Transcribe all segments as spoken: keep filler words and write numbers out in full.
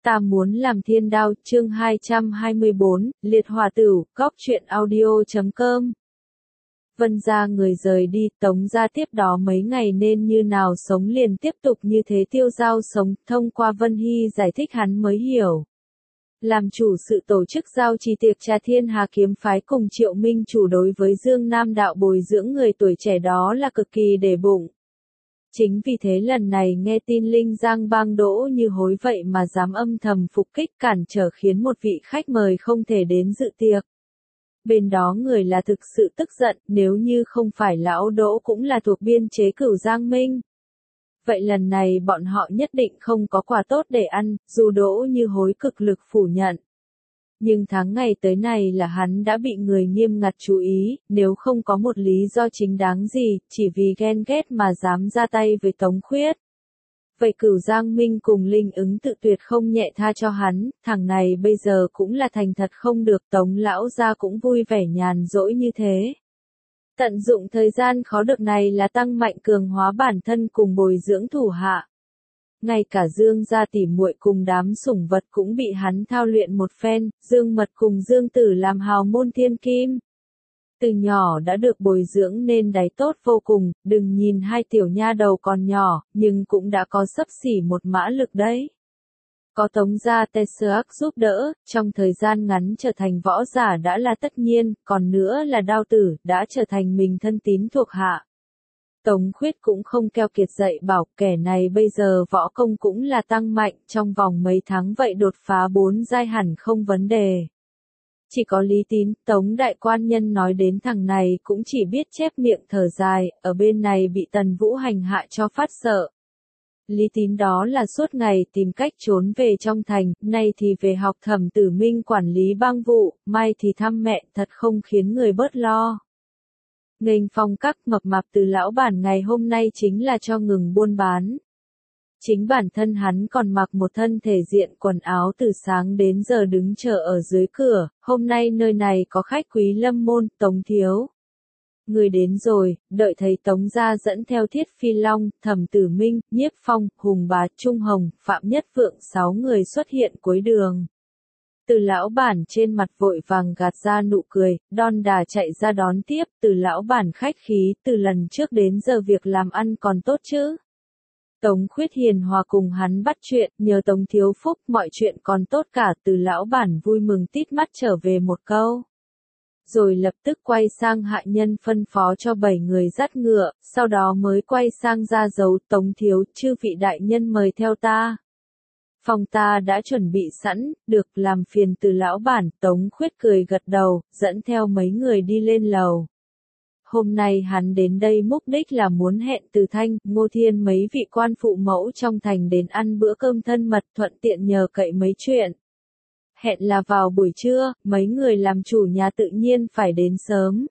Ta muốn làm thiên đao, chương hai trăm hai mươi bốn, liệt hỏa tửu, góc truyện audio chấm com. Vân gia người rời đi, Tống gia tiếp đó mấy ngày nên như nào sống liền tiếp tục như thế tiêu dao sống, thông qua Vân Hy giải thích hắn mới hiểu. Làm chủ sự tổ chức giao trì tiệc trà thiên hà kiếm phái cùng Triệu Minh chủ đối với Dương Nam đạo bồi dưỡng người tuổi trẻ đó là cực kỳ để bụng. Chính vì thế lần này nghe tin Linh Giang bang đỗ như hối vậy mà dám âm thầm phục kích cản trở khiến một vị khách mời không thể đến dự tiệc. Bên đó người là thực sự tức giận, nếu như không phải lão Đỗ cũng là thuộc biên chế Cửu Giang Minh. Vậy lần này bọn họ nhất định không có quà tốt để ăn, dù Đỗ như hối cực lực phủ nhận. Nhưng tháng ngày tới này là hắn đã bị người nghiêm ngặt chú ý, nếu không có một lý do chính đáng gì, chỉ vì ghen ghét mà dám ra tay với Tống Khuyết. Vậy Cửu Giang Minh cùng Linh Ứng tự tuyệt không nhẹ tha cho hắn, thằng này bây giờ cũng là thành thật không được, Tống lão gia cũng vui vẻ nhàn rỗi như thế. Tận dụng thời gian khó được này là tăng mạnh cường hóa bản thân cùng bồi dưỡng thủ hạ. Ngay cả Dương gia tỉ muội cùng đám sủng vật cũng bị hắn thao luyện một phen, Dương Mật cùng Dương Tử làm hào môn thiên kim. Từ nhỏ đã được bồi dưỡng nên đáy tốt vô cùng, đừng nhìn hai tiểu nha đầu còn nhỏ, nhưng cũng đã có xấp xỉ một mã lực đấy. Có Tống gia Tesseract giúp đỡ, trong thời gian ngắn trở thành võ giả đã là tất nhiên, còn nữa là Đao Tử, đã trở thành mình thân tín thuộc hạ. Tống Khuyết cũng không keo kiệt dạy bảo, kẻ này bây giờ võ công cũng là tăng mạnh, trong vòng mấy tháng vậy đột phá bốn giai hẳn không vấn đề. Chỉ có Lý Tín, Tống đại quan nhân nói đến thằng này cũng chỉ biết chép miệng thở dài, ở bên này bị Tần Vũ hành hạ cho phát sợ. Lý Tín đó là suốt ngày tìm cách trốn về trong thành, nay thì về học Thẩm Tử Minh quản lý bang vụ, mai thì thăm mẹ, thật không khiến người bớt lo. Nghênh phong các mập mạp từ lão bản ngày hôm nay chính là cho ngừng buôn bán. Chính bản thân hắn còn mặc một thân thể diện quần áo từ sáng đến giờ đứng chờ ở dưới cửa, hôm nay nơi này có khách quý lâm môn, Tống thiếu. Người đến rồi, đợi thấy Tống gia dẫn theo Thiết Phi Long, Thẩm Tử Minh, Nhiếp Phong, Hùng Bá, Trung Hồng, Phạm Nhất Vượng sáu người xuất hiện cuối đường. Từ lão bản trên mặt vội vàng gạt ra nụ cười, đon đà chạy ra đón tiếp, từ lão bản khách khí, từ lần trước đến giờ việc làm ăn còn tốt chứ. Tống Khuyết hiền hòa cùng hắn bắt chuyện, nhờ Tống thiếu phúc mọi chuyện còn tốt cả, từ lão bản vui mừng tít mắt trở về một câu. Rồi lập tức quay sang hạ nhân phân phó cho bảy người dắt ngựa, sau đó mới quay sang ra dấu Tống thiếu, chư vị đại nhân mời theo ta. Phòng ta đã chuẩn bị sẵn, được làm phiền từ lão bản, Tống Khuyết cười gật đầu, dẫn theo mấy người đi lên lầu. Hôm nay hắn đến đây mục đích là muốn hẹn Từ Thanh, Ngô Thiên mấy vị quan phụ mẫu trong thành đến ăn bữa cơm thân mật, thuận tiện nhờ cậy mấy chuyện. Hẹn là vào buổi trưa, mấy người làm chủ nhà tự nhiên phải đến sớm.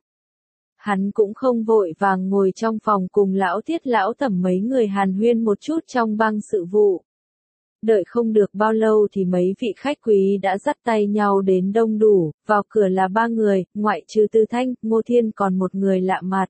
Hắn cũng không vội vàng ngồi trong phòng cùng lão Thiết lão Thẩm mấy người hàn huyên một chút trong bang sự vụ. Đợi không được bao lâu thì mấy vị khách quý đã dắt tay nhau đến đông đủ, vào cửa là ba người, ngoại trừ Từ Thanh, Ngô Thiên còn một người lạ mặt.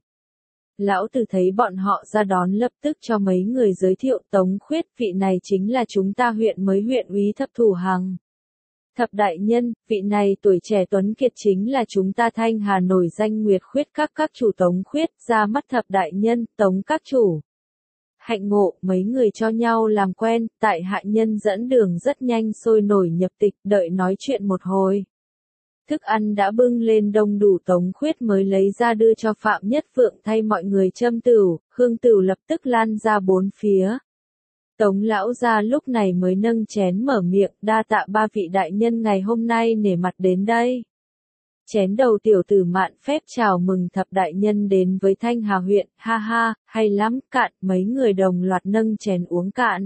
Lão Từ thấy bọn họ ra đón lập tức cho mấy người giới thiệu Tống Khuyết, vị này chính là chúng ta huyện mới huyện úy Thập Thủ Hằng. Thập đại nhân, vị này tuổi trẻ tuấn kiệt chính là chúng ta Thanh Hà nổi danh Nguyệt Khuyết các các chủ Tống Khuyết, ra mắt thập đại nhân, Tống các chủ. Hạnh ngộ, mấy người cho nhau làm quen, tại hạ nhân dẫn đường rất nhanh sôi nổi nhập tịch, đợi nói chuyện một hồi. Thức ăn đã bưng lên đông đủ, Tống Khuyết mới lấy ra đưa cho Phạm Nhất Vượng thay mọi người châm tửu, hương tửu lập tức lan ra bốn phía. Tống lão gia lúc này mới nâng chén mở miệng, đa tạ ba vị đại nhân ngày hôm nay nể mặt đến đây. Chén đầu tiểu tử mạn phép chào mừng thập đại nhân đến với Thanh Hà huyện, ha ha, hay lắm, cạn, mấy người đồng loạt nâng chén uống cạn.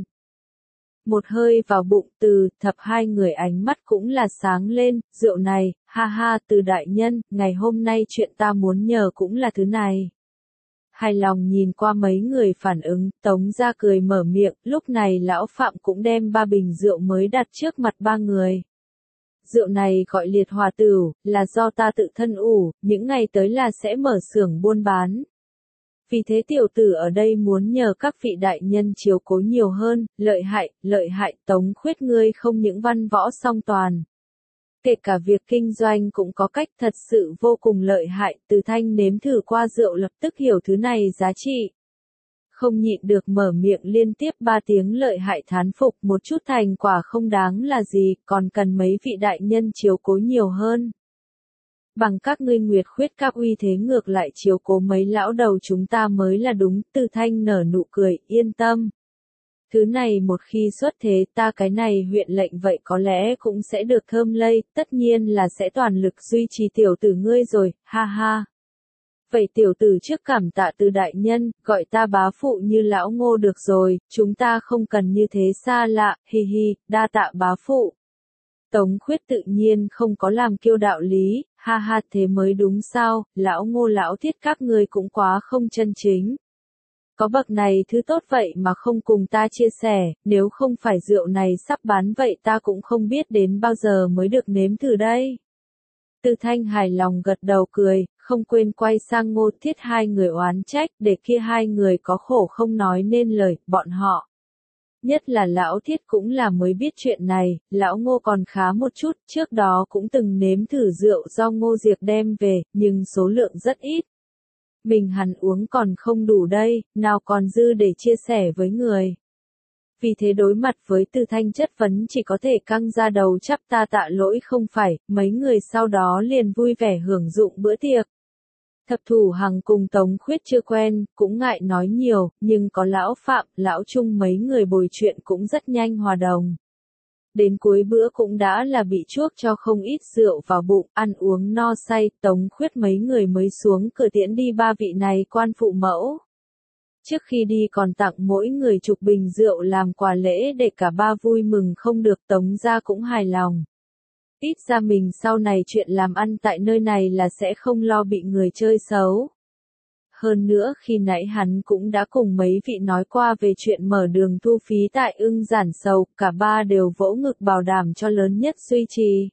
Một hơi vào bụng từ, thập hai người ánh mắt cũng là sáng lên, rượu này, ha ha, từ đại nhân, ngày hôm nay chuyện ta muốn nhờ cũng là thứ này. Hài lòng nhìn qua mấy người phản ứng, Tống ra cười mở miệng, lúc này lão Phạm cũng đem ba bình rượu mới đặt trước mặt ba người. Rượu này gọi liệt hỏa tửu, là do ta tự thân ủ, những ngày tới là sẽ mở xưởng buôn bán. Vì thế tiểu tử ở đây muốn nhờ các vị đại nhân chiếu cố nhiều hơn, lợi hại, lợi hại, Tống Khuyết ngươi không những văn võ song toàn. Kể cả việc kinh doanh cũng có cách thật sự vô cùng lợi hại, Từ Thanh nếm thử qua rượu lập tức hiểu thứ này giá trị. Không nhịn được mở miệng liên tiếp ba tiếng lợi hại thán phục, một chút thành quả không đáng là gì, còn cần mấy vị đại nhân chiếu cố nhiều hơn. Bằng các ngươi Nguyệt Khuyết các uy thế ngược lại chiếu cố mấy lão đầu chúng ta mới là đúng, Từ Thanh nở nụ cười, yên tâm. Thứ này một khi xuất thế ta cái này huyện lệnh vậy có lẽ cũng sẽ được thơm lây, tất nhiên là sẽ toàn lực duy trì tiểu tử ngươi rồi, ha ha. Vậy tiểu tử trước cảm tạ Từ đại nhân, gọi ta bá phụ như lão Ngô được rồi, chúng ta không cần như thế xa lạ, hi hi, đa tạ bá phụ. Tống Khuyết tự nhiên không có làm kiêu đạo lý, ha ha thế mới đúng sao, lão Ngô lão Thiết các ngươi cũng quá không chân chính. Có bậc này thứ tốt vậy mà không cùng ta chia sẻ, nếu không phải rượu này sắp bán vậy ta cũng không biết đến bao giờ mới được nếm thử đây. Từ Thanh hài lòng gật đầu cười, không quên quay sang Ngô Thiết hai người oán trách, để kia hai người có khổ không nói nên lời, bọn họ. Nhất là lão Thiết cũng là mới biết chuyện này, lão Ngô còn khá một chút, trước đó cũng từng nếm thử rượu do Ngô Diệc đem về, nhưng số lượng rất ít. Mình hẳn uống còn không đủ đây, nào còn dư để chia sẻ với người. Vì thế đối mặt với Từ Thanh chất vấn chỉ có thể căng ra đầu chắp ta tạ lỗi không phải, mấy người sau đó liền vui vẻ hưởng dụng bữa tiệc. Thập Thủ Hằng cùng Tống Khuyết chưa quen, cũng ngại nói nhiều, nhưng có lão Phạm, lão Trung mấy người bồi chuyện cũng rất nhanh hòa đồng. Đến cuối bữa cũng đã là bị chuốc cho không ít rượu vào bụng, ăn uống no say, Tống Khuyết mấy người mới xuống cửa tiễn đi ba vị này quan phụ mẫu. Trước khi đi còn tặng mỗi người chục bình rượu làm quà lễ để cả ba vui mừng không được, Tống gia cũng hài lòng. Ít ra mình sau này chuyện làm ăn tại nơi này là sẽ không lo bị người chơi xấu. Hơn nữa khi nãy hắn cũng đã cùng mấy vị nói qua về chuyện mở đường thu phí tại Ưng Giản Sầu, cả ba đều vỗ ngực bảo đảm cho lớn nhất duy trì.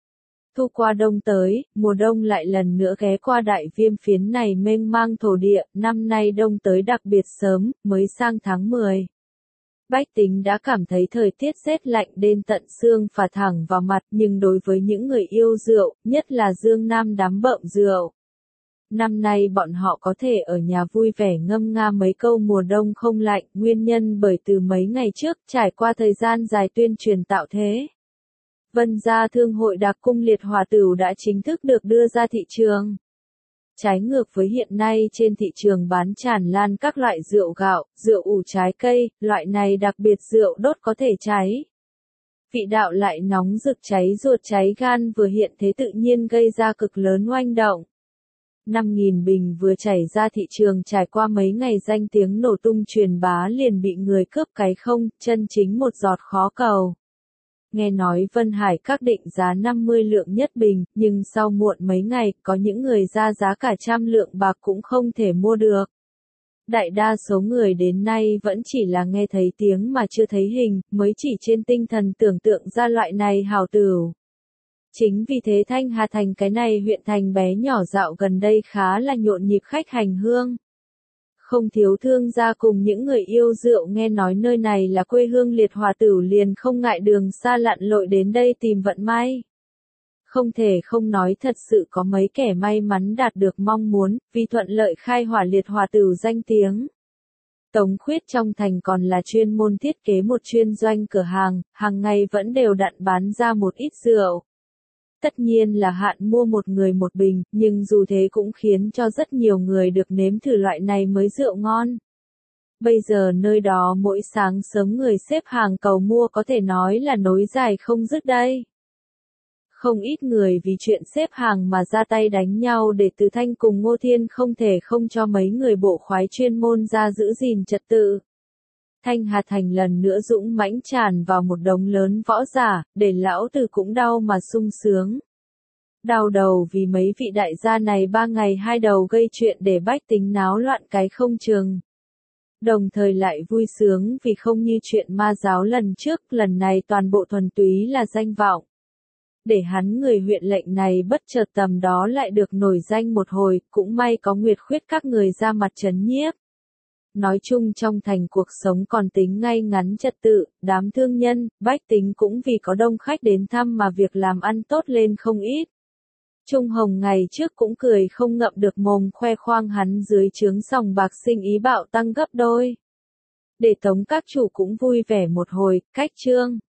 Thu qua đông tới, mùa đông lại lần nữa ghé qua đại viêm phiến này mênh mang thổ địa, năm nay đông tới đặc biệt sớm, mới sang tháng mười. Bách tính đã cảm thấy thời tiết rét lạnh đến tận xương phả thẳng vào mặt, nhưng đối với những người yêu rượu, nhất là Dương Nam đám bợm rượu. Năm nay bọn họ có thể ở nhà vui vẻ ngâm nga mấy câu mùa đông không lạnh, nguyên nhân bởi từ mấy ngày trước trải qua thời gian dài tuyên truyền tạo thế. Vân gia thương hội đặc cung liệt hỏa tửu đã chính thức được đưa ra thị trường. Trái ngược với hiện nay trên thị trường bán tràn lan các loại rượu gạo, rượu ủ trái cây, loại này đặc biệt rượu đốt có thể cháy. Vị đạo lại nóng rực cháy ruột cháy gan vừa hiện thế tự nhiên gây ra cực lớn oanh động. năm nghìn bình vừa chảy ra thị trường trải qua mấy ngày danh tiếng nổ tung truyền bá liền bị người cướp cái không, chân chính một giọt khó cầu. Nghe nói Vân Hải các định giá năm mươi lượng nhất bình, nhưng sau muộn mấy ngày, có những người ra giá cả trăm lượng bạc cũng không thể mua được. Đại đa số người đến nay vẫn chỉ là nghe thấy tiếng mà chưa thấy hình, mới chỉ trên tinh thần tưởng tượng ra loại này hào tửu. Chính vì thế Thanh Hà Thành cái này huyện thành bé nhỏ dạo gần đây khá là nhộn nhịp khách hành hương. Không thiếu thương gia cùng những người yêu rượu nghe nói nơi này là quê hương liệt hỏa tửu liền không ngại đường xa lặn lội đến đây tìm vận may. Không thể không nói thật sự có mấy kẻ may mắn đạt được mong muốn, vì thuận lợi khai hỏa liệt hỏa tửu danh tiếng. Tống Khuyết trong thành còn là chuyên môn thiết kế một chuyên doanh cửa hàng, hàng ngày vẫn đều đặn bán ra một ít rượu. Tất nhiên là hạn mua một người một bình, nhưng dù thế cũng khiến cho rất nhiều người được nếm thử loại này mới rượu ngon. Bây giờ nơi đó mỗi sáng sớm người xếp hàng cầu mua có thể nói là nối dài không dứt đây. Không ít người vì chuyện xếp hàng mà ra tay đánh nhau để Từ Thanh cùng Ngô Thiên không thể không cho mấy người bộ khoái chuyên môn ra giữ gìn trật tự. Thanh Hà Thành lần nữa dũng mãnh tràn vào một đống lớn võ giả, để lão tử cũng đau mà sung sướng. Đau đầu vì mấy vị đại gia này ba ngày hai đầu gây chuyện để bách tính náo loạn cái không chừng. Đồng thời lại vui sướng vì không như chuyện ma giáo lần trước, lần này toàn bộ thuần túy là danh vọng. để hắn người huyện lệnh này bất chợt tầm đó lại được nổi danh một hồi, cũng may có Nguyệt Khuyết các người ra mặt trấn nhiếp. Nói chung trong thành cuộc sống còn tính ngay ngắn trật tự, đám thương nhân, bách tính cũng vì có đông khách đến thăm mà việc làm ăn tốt lên không ít. Trung Hồng ngày trước cũng cười không ngậm được mồm khoe khoang hắn dưới trướng sòng bạc sinh ý bạo tăng gấp đôi. Để tống các chủ cũng vui vẻ một hồi, cách trương.